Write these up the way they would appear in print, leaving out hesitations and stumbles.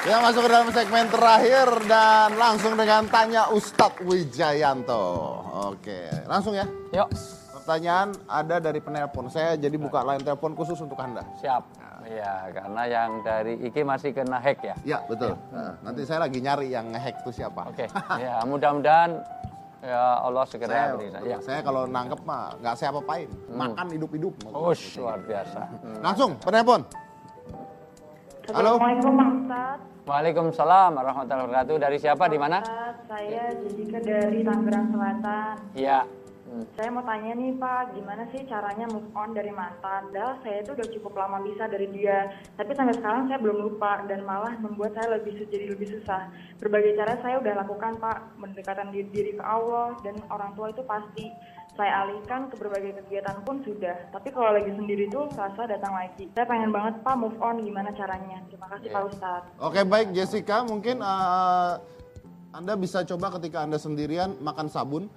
Kita masuk ke dalam segmen terakhir dan langsung dengan tanya Ustadz Wijayanto. Oke, langsung ya. Yuk. Pertanyaan ada dari penelpon. Saya jadi buka line telepon khusus untuk Anda. Siap. Ya, karena yang dari IG masih kena hack ya. Ya, betul. Nah, nanti saya lagi nyari yang nge-hack itu siapa. Oke. Ya, mudah-mudahan ya Allah segera beri saya. Saya kalau nangkep mah nggak saya apa-apain. Makan hidup-hidup. Luar biasa. Langsung penelpon. Halo. Assalamualaikum Pak Ustadz. Waalaikumsalam warahmatullahi wabarakatuh. Dari siapa, di mana? Saya Jessica dari Tangerang Selatan. Iya. Saya mau tanya nih Pak, gimana sih caranya move on dari mantan? Padahal saya itu udah cukup lama bisa dari dia, tapi sampai sekarang saya belum lupa dan malah membuat saya jadi lebih susah. Berbagai cara saya udah lakukan Pak, mendekatkan diri ke Allah dan orang tua itu pasti. Saya alihkan ke berbagai kegiatan pun sudah, tapi kalau lagi sendiri tuh rasa datang lagi. Saya pengen banget Pak move on, gimana caranya? Terima kasih Pak Ustadz. Oke, baik Jessica, mungkin Anda bisa coba ketika Anda sendirian makan sabun.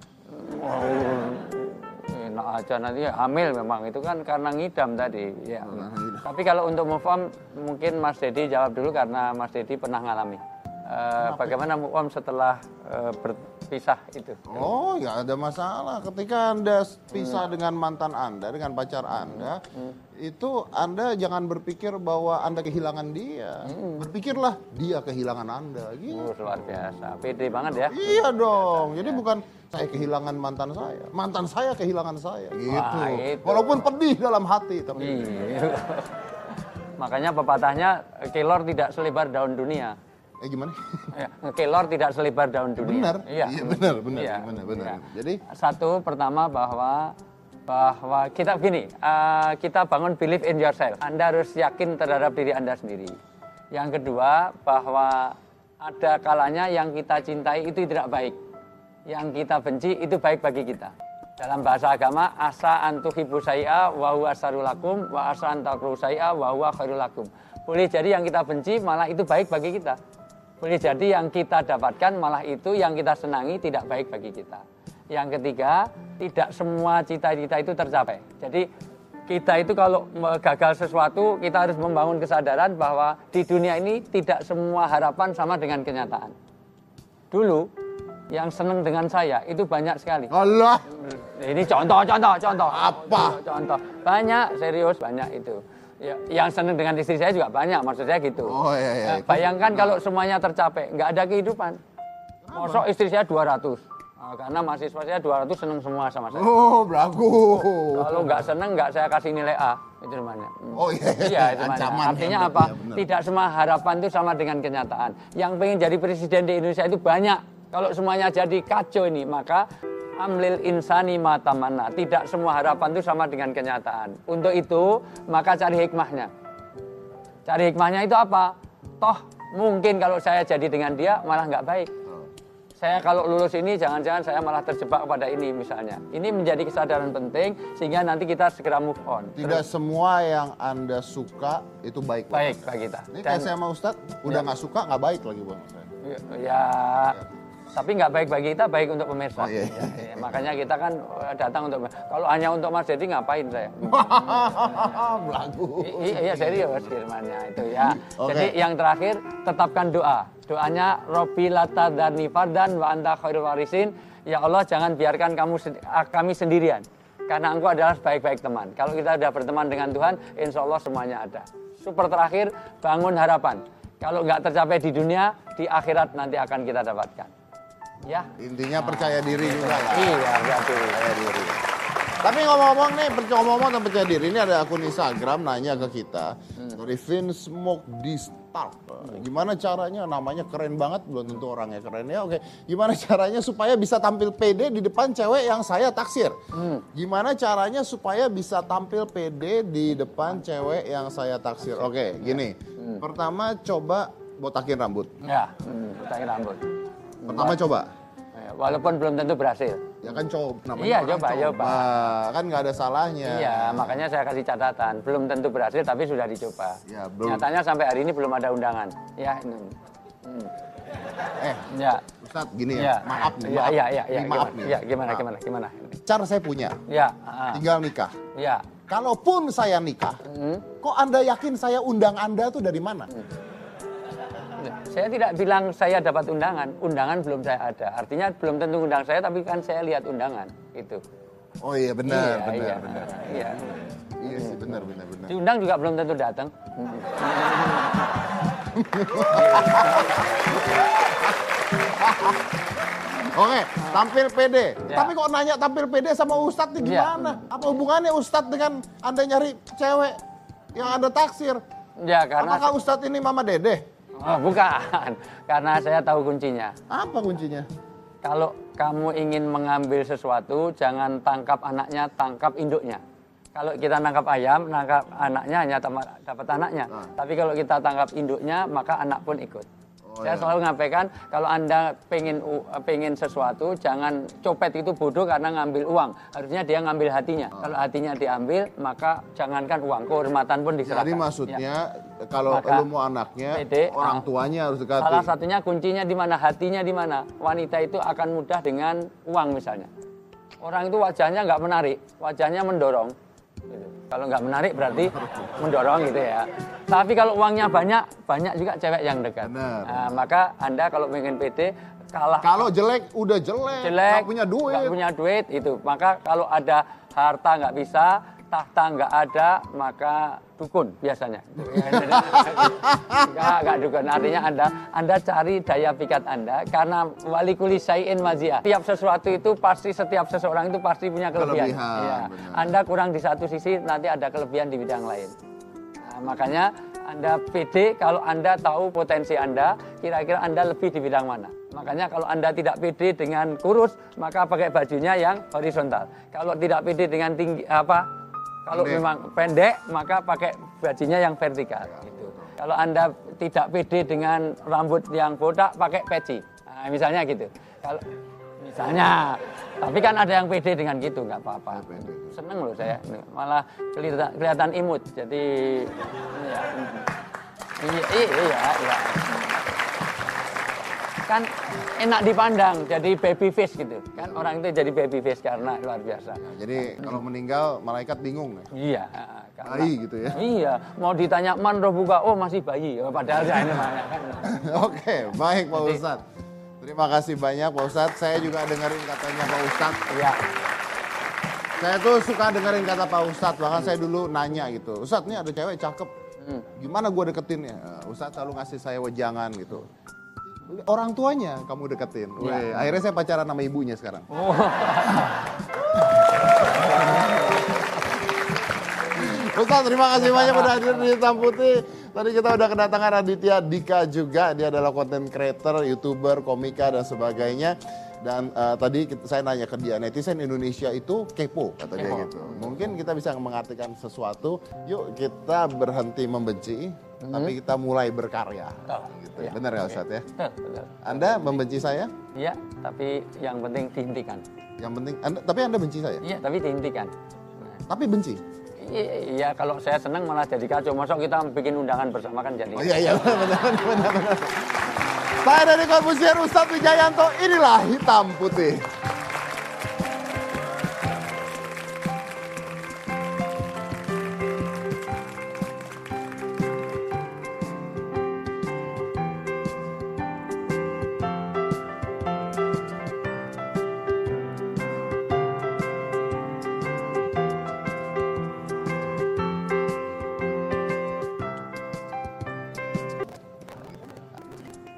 Enak aja nanti ya, hamil memang itu kan karena ngidam tadi ya. Tapi kalau untuk move on mungkin Mas Dedi jawab dulu karena Mas Dedi pernah ngalami. Bagaimana move on setelah berpisah itu? Oh ya ada masalah ketika Anda pisah dengan mantan Anda, dengan pacar Anda, itu Anda jangan berpikir bahwa Anda kehilangan dia. Berpikirlah dia kehilangan Anda gitu. Luar biasa, pede banget ya. Iya dong, jadi bukan saya kehilangan mantan saya kehilangan saya gitu. Wah, itu. Walaupun pedih dalam hati tapi. Iya. Makanya pepatahnya kelor tidak selebar daun dunia. Gimana? Ya, kelor tidak selebar daun dunia. Benar. Iya, benar. Iya. Iya. Jadi satu pertama bahwa kita begini, kita bangun believe in yourself. Anda harus yakin terhadap diri Anda sendiri. Yang kedua bahwa ada kalanya yang kita cintai itu tidak baik. Yang kita benci itu baik bagi kita. Dalam bahasa agama, asa antuhibu syai'a wa huwa syarrul lakum wa asa antakruhu syai'a wa huwa khairul lakum. Boleh jadi yang kita benci malah itu baik bagi kita. Boleh jadi yang kita dapatkan malah itu yang kita senangi tidak baik bagi kita. Yang ketiga, tidak semua cita-cita itu tercapai. Jadi kita itu kalau gagal sesuatu, kita harus membangun kesadaran bahwa di dunia ini tidak semua harapan sama dengan kenyataan. Dulu, yang senang dengan saya itu banyak sekali. Allah. Ini contoh. Apa? Contoh. Banyak, serius banyak itu. Ya, yang senang dengan istri saya juga banyak, maksud saya gitu. Oh iya. Bayangkan kalau semuanya tercapai, nggak ada kehidupan. Mosok istri saya 200. Nah, karena mahasiswa saya 200 senang semua sama saya. Oh, belagu. Kalau nggak senang, nggak saya kasih nilai A. Itu namanya. Oh iya. Iya, itu namanya. Artinya apa? Ya, tidak semua harapan itu sama dengan kenyataan. Yang pengen jadi presiden di Indonesia itu banyak. Kalau semuanya jadi kacau ini, maka amlil insani matamana. Tidak semua harapan itu sama dengan kenyataan. Untuk itu, maka cari hikmahnya. Cari hikmahnya itu apa? Toh, mungkin kalau saya jadi dengan dia, malah nggak baik. Saya kalau lulus ini, jangan-jangan saya malah terjebak pada ini misalnya. Ini menjadi kesadaran penting, sehingga nanti kita segera move on. Tidak semua yang Anda suka itu baik. Baik bagi kita. Ini kayak saya sama Ustadz, udah nggak suka, nggak baik lagi buat saya. Ya. Tapi nggak baik bagi kita, baik untuk pemirsa. Oh, iya. Ya, makanya kita kan datang untuk. Kalau hanya untuk Mas Dedi ngapain saya? Belagu. Iya serius firmannya itu ya. Okay. Jadi yang terakhir tetapkan doa. Doanya Robbi lata darni fardan wa anta khairul warisin. Ya Allah jangan biarkan kami sendirian. Karena Engkau adalah baik-baik teman. Kalau kita sudah berteman dengan Tuhan, insya Allah semuanya ada. Super terakhir, bangun harapan. Kalau nggak tercapai di dunia, di akhirat nanti akan kita dapatkan. Ya. Intinya percaya diri juga lah. Iya, berarti. Percaya diri. Tapi ngomong-ngomong nih, ngomong-ngomong tentang percaya diri, ini ada akun Instagram nanya ke kita. Dari Vince Smoke di Start. Gimana caranya, namanya keren banget, belum tentu orangnya keren ya. Oke, gimana caranya supaya bisa tampil pede di depan cewek yang saya taksir? Gimana caranya supaya bisa tampil pede di depan cewek yang saya taksir? Oke, gini. Pertama coba botakin rambut. Ya, botakin rambut. Pertama coba. Walaupun belum tentu berhasil. Ya kan namanya Iya, orang coba. Kan nggak ada salahnya. Iya, makanya saya kasih catatan. Belum tentu berhasil, tapi sudah dicoba. Ya, belum. Nyatanya sampai hari ini belum ada undangan. Ya, ini. Ya. Ustadz gini ya, maaf nih. Iya. Maaf nih. Iya, gimana? Cara saya punya. Ya. Tinggal nikah. Ya. Kalaupun saya nikah, kok Anda yakin saya undang Anda tuh dari mana? Saya tidak bilang saya dapat undangan belum saya ada. Artinya belum tentu undang saya, tapi kan saya lihat undangan, gitu. Oh iya benar, Iya. Iya sih benar. Diundang juga belum tentu datang. Oke, tampil pede. Ya. Tapi kok nanya tampil pede sama Ustadz nih gimana? Apa hubungannya Ustadz dengan Anda nyari cewek yang Anda taksir? Ya, karena Apakah Ustadz ini Mama Dede? Oh, bukan. Karena saya tahu kuncinya. Apa kuncinya? Kalau kamu ingin mengambil sesuatu, jangan tangkap anaknya, tangkap induknya. Kalau kita nangkap ayam, nangkap anaknya hanya dapat anaknya. Tapi kalau kita tangkap induknya, maka anak pun ikut. Saya selalu menyampaikan, kalau Anda pengen sesuatu, jangan copet itu bodoh karena ngambil uang. Harusnya dia ngambil hatinya. Kalau hatinya diambil, maka jangankan uang, kehormatan pun diserahkan. Jadi maksudnya kalau Maka, lu mau anaknya, pede, orang tuanya harus dekati. Salah satunya kuncinya di mana, hatinya di mana. Wanita itu akan mudah dengan uang misalnya. Orang itu wajahnya nggak menarik, wajahnya mendorong. Gitu. Kalau nggak menarik berarti mendorong gitu ya. Tapi kalau uangnya banyak juga cewek yang dekat. Nah, maka Anda kalau pengen pede, kalah. Kalau jelek, udah jelek, nggak punya duit. Itu. Maka kalau ada harta nggak bisa, tahta nggak ada, maka dukun biasanya. Nggak dukun. Artinya Anda cari daya pikat Anda, karena wali kuli syai'in maziyah. Setiap sesuatu itu pasti, setiap seseorang itu pasti punya kelebihan. Ya. Anda kurang di satu sisi, nanti ada kelebihan di bidang lain. Nah, makanya Anda pede kalau Anda tahu potensi Anda, kira-kira Anda lebih di bidang mana. Makanya kalau Anda tidak pede dengan kurus, maka pakai bajunya yang horizontal. Kalau tidak pede dengan tinggi kalau memang pendek, maka pakai bajunya yang vertikal. Gitu. Kalau Anda tidak pede dengan rambut yang botak, pakai peci. Nah, misalnya gitu. Kalau misalnya, tapi kan ada yang pede dengan gitu, nggak apa-apa. Seneng loh saya, malah kelihatan imut. Jadi, iya. Kan enak dipandang, jadi baby face gitu. Kan orang itu jadi baby face karena luar biasa. Ya, jadi kalau meninggal malaikat bingung ya? Iya. Bayi gitu ya? Iya, mau ditanya man roh buka, oh masih bayi. Padahal ya ini mana kan. Oke, baik Pak Ustadz. Terima kasih banyak Pak Ustadz. Saya juga dengerin katanya Pak Ustadz. Iya. Saya tuh suka dengerin kata Pak Ustadz. Bahkan saya dulu nanya gitu, Ustadz ini ada cewek cakep. Gimana gue deketinnya? Ustadz selalu ngasih saya wejangan gitu. Orang tuanya kamu deketin. Weh, akhirnya saya pacaran sama ibunya sekarang. Oh. Ustadz terima kasih banyak udah hadir di Hitam Putih. Tadi kita udah kedatangan Raditya Dika juga. Dia adalah content creator, YouTuber, komika dan sebagainya. Dan tadi saya nanya ke dia, netizen Indonesia itu kepo kata dia gitu. Mungkin kita bisa mengartikan sesuatu, yuk kita berhenti membenci, tapi kita mulai berkarya. Gitu. Ya. Benar ya Ustadz ya? Betul. Anda membenci saya? Iya, tapi yang penting dihentikan. Yang penting, tapi Anda benci saya? Iya, tapi dihentikan. Tapi benci? Iya, kalau saya senang malah jadi kacau. Masa kita bikin undangan bersama kan jadi. Oh iya, benar. Saya dari Corbusier Ustadz Wijayanto, inilah Hitam Putih.